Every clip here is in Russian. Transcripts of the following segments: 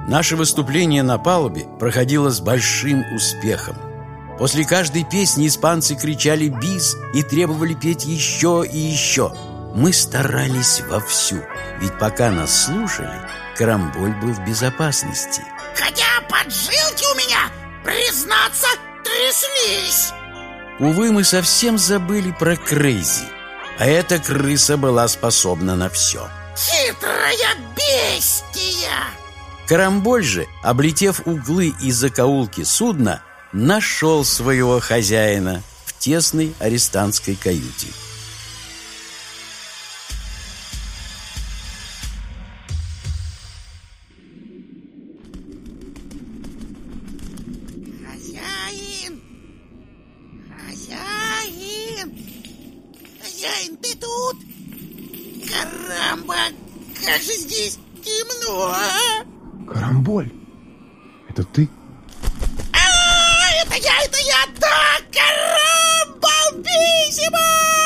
Наше выступление на палубе проходило с большим успехом. После каждой песни испанцы кричали «бис» и требовали петь еще и еще. Мы старались вовсю, ведь пока нас слушали, Карамболь был в безопасности. Хотя поджилки у меня, признаться, тряслись. Увы, мы совсем забыли про Крейзи. А эта крыса была способна на все. Хитрая бестия! Карамболь же, облетев углы и закоулки судна, нашел своего хозяина в тесной арестантской каюте. Хозяин, ты тут? Карамба, как же здесь темно, а? Карамболь, это ты? Это я, да, Карамболбиссимо!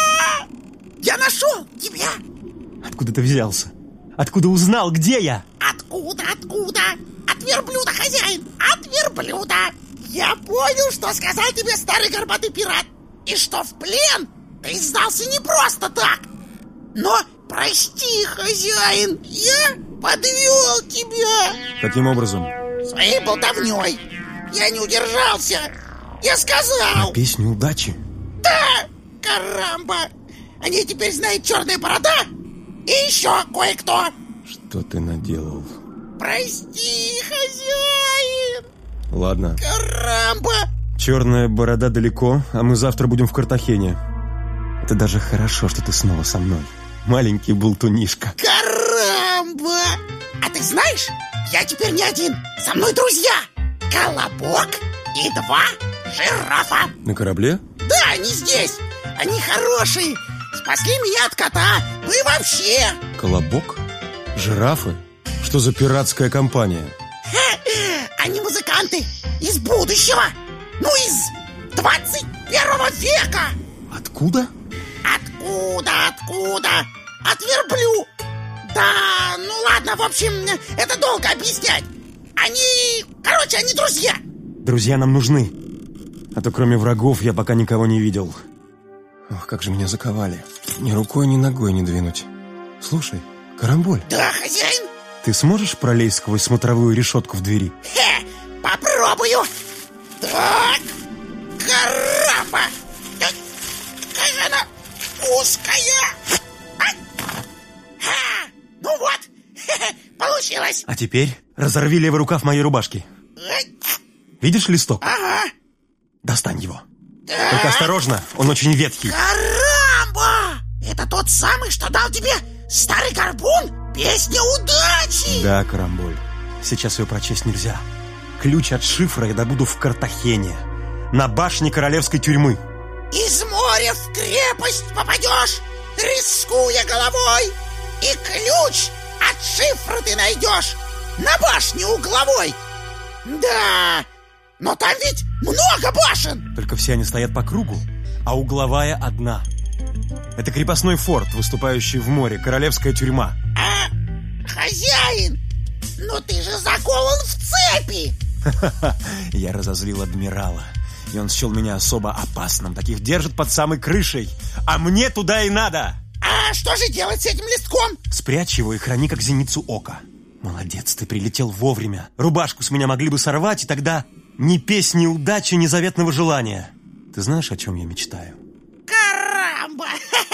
Я нашел тебя! Откуда ты взялся? Откуда узнал, где я? Откуда? От верблюда, хозяин, от верблюда! Я понял, что сказал тебе старый горбатый пират, и что в плен ты сдался не просто так. Но прости, хозяин, я подвел тебя. Каким образом? Своей болтовней. Я не удержался. Я сказал. На песню удачи? Да, Карамба. О ней теперь знает Черная Борода и еще кое-кто. Что ты наделал? Прости, хозяин. Ладно. Карамба. Черная Борода далеко, а мы завтра будем в Картахене. Это даже хорошо, что ты снова со мной. Маленький болтунишка. Карамба! А ты знаешь, я теперь не один. Со мной друзья. Колобок и 2 жирафа. На корабле? Да, они здесь. Они хорошие. Спасли меня от кота. Ну и вообще. Колобок? Жирафы? Что за пиратская компания? Они музыканты из будущего. Ну, из 21 века. Откуда? Откуда? От верблю. Да, ну ладно, в общем, это долго объяснять. Они друзья. Друзья нам нужны. А то кроме врагов я пока никого не видел. Ох, как же меня заковали. Ни рукой, ни ногой не двинуть. Слушай, Карамболь. Да, хозяин? Ты сможешь пролезть сквозь смотровую решетку в двери? Попробую. Так, Карамба. Какая она узкая. Ну вот, получилось. А теперь разорви левый рукав моей рубашки. Видишь листок? Ага. Достань его. Так. Только осторожно, он очень ветхий. Карамба! Это тот самый, что дал тебе старый горбун? Песня удачи! Да, Карамболь. Сейчас ее прочесть нельзя. Ключ от шифра я добуду в Картахене, на башне королевской тюрьмы. Из моря в крепость попадешь, рискуя головой, и ключ от шифра ты найдешь на башне угловой. Да, но там ведь много башен. Только все они стоят по кругу, а угловая одна. Это крепостной форт, выступающий в море, королевская тюрьма. Хозяин, но ты же закован в цепи. Я разозлил адмирала, и он счел меня особо опасным. Таких держат под самой крышей, а мне туда и надо. А что же делать с этим листком? Спрячь его и храни как зеницу ока. Молодец, ты прилетел вовремя. Рубашку с меня могли бы сорвать, и тогда ни песни удачи, ни заветного желания. Ты знаешь, о чем я мечтаю? Карамба!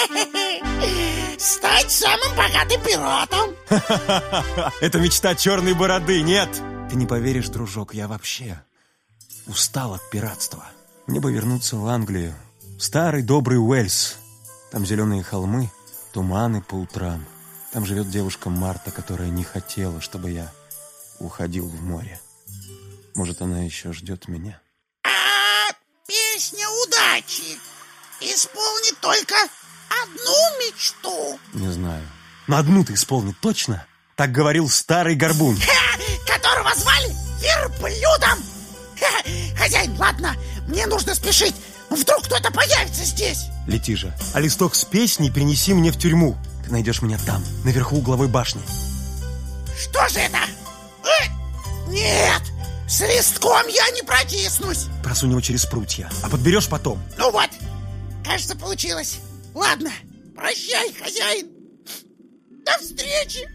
Стать самым богатым пиратом. Это мечта Черной Бороды, нет? Ты не поверишь, дружок, я вообще устал от пиратства. Мне бы вернуться в Англию, старый добрый Уэльс. Там зеленые холмы, туманы по утрам. Там живет девушка Марта, которая не хотела, чтобы я уходил в море. Может, она еще ждет меня. А песня удачи исполнит только одну мечту. Не знаю. Но одну ты исполнит точно. Так говорил старый горбун. Которого звали верблюдом. Хозяин, ладно, мне нужно спешить. Вдруг кто-то появится здесь. Лети же. А листок с песней принеси мне в тюрьму. Ты найдешь меня там, наверху угловой башни. Что же это? Нет, с листком я не протиснусь. Просунь его через прутья, а подберешь потом. Ну вот, кажется, получилось. Ладно, прощай, хозяин. До встречи.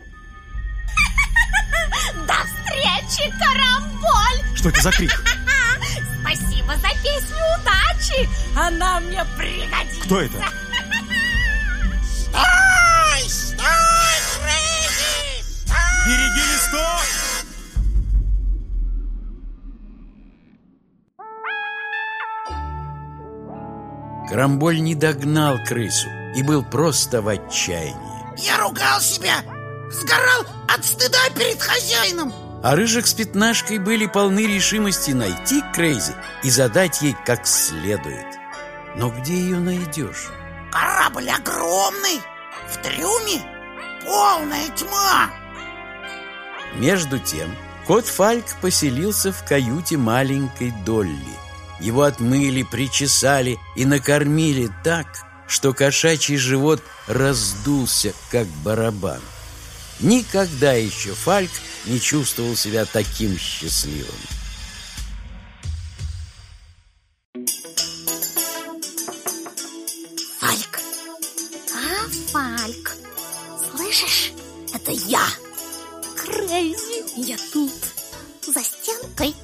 До встречи, Карамболь! Что это за крик? Спасибо за песню удачи! Она мне пригодится! Кто это? Стой! Стой, Крейзи! Стой! Береги листок! Карамболь не догнал крысу и был просто в отчаянии. Я ругал себя, сгорал от стыда перед хозяином. А Рыжик с Пятнашкой были полны решимости найти Крейзи и задать ей как следует. Но где ее найдешь? Корабль огромный, в трюме полная тьма. Между тем, кот Фальк поселился в каюте маленькой Долли. Его отмыли, причесали и накормили так, что кошачий живот раздулся, как барабан. Никогда еще Фальк не чувствовал себя таким счастливым. Фальк! А, Фальк! Слышишь? Это я! Крейзи! Я тут, за стенкой.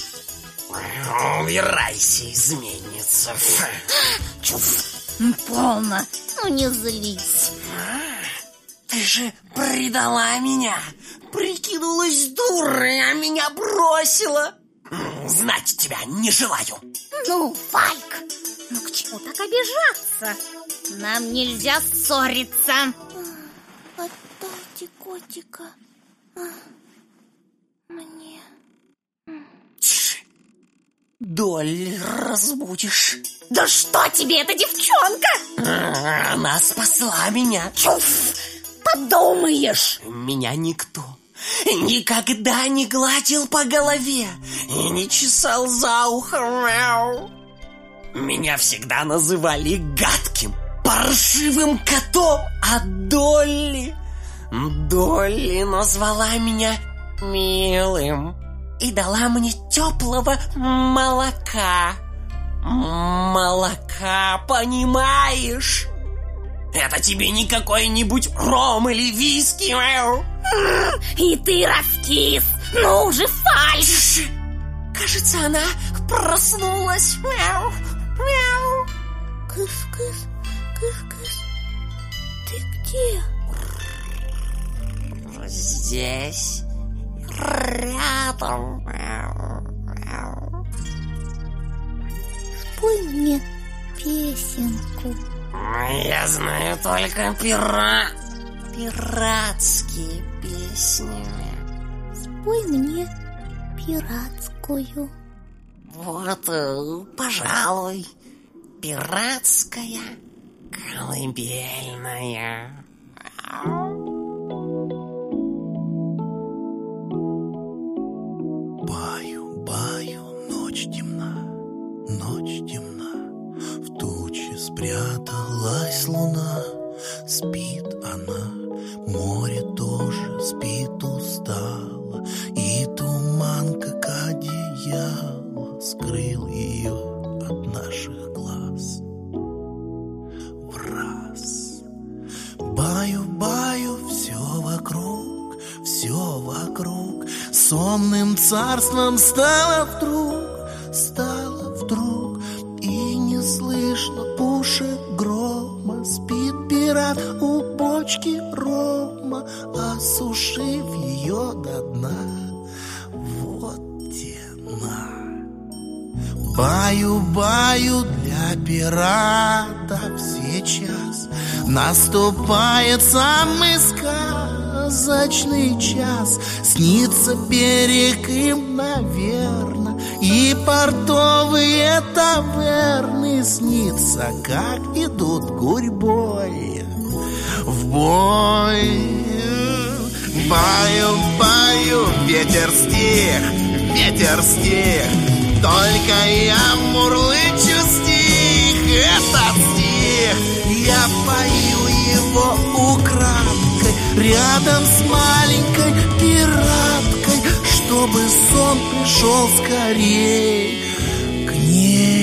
Убирайся, изменница. Чуф! Полно! Ну не злись. Ты же предала меня. Прикинулась дурой, а меня бросила. Знать тебя не желаю. Ну, Фальк, ну к чему так обижаться? Нам нельзя ссориться. Отдайте котика мне. Тише. Долли разбудишь. Да что тебе эта девчонка? Она спасла меня. Чуф! Подумаешь. Меня никто никогда не гладил по голове и не чесал за ухом. Меня всегда называли гадким, паршивым котом, а Долли назвала меня милым и дала мне теплого молока. Молока, понимаешь? Это тебе не какой-нибудь ром или виски. И ты раскис. Ну же, Фальк. Кажется, она проснулась. Мяу, мяу. Кыс-кыс, кыс-кыс. Ты где? Здесь, рядом. Спой мне песенку. Я знаю только пиратские песни. Спой мне пиратскую. Вот, пожалуй, пиратская колыбельная. Баю, ночь темна, в туче спряталась луна. Спит она, море тоже спит устало, и туман, как одеяло, скрыл ее от наших глаз. Враз баю, все вокруг сонным царством стало вдруг, и не слышно пушек грома. Спит пират у бочки рома, осушив ее до дна. Вот тена. Баю, для пирата сейчас наступает самый сказочный час. Снится берег им, наверно, и портовые таверны. Снится, как идут гурьбой в бой. Баю, ветер стих, только я мурлычу стих. Этот стих я пою его украдкой, рядом с маленькой пираткой, чтобы он пришел скорей к ней.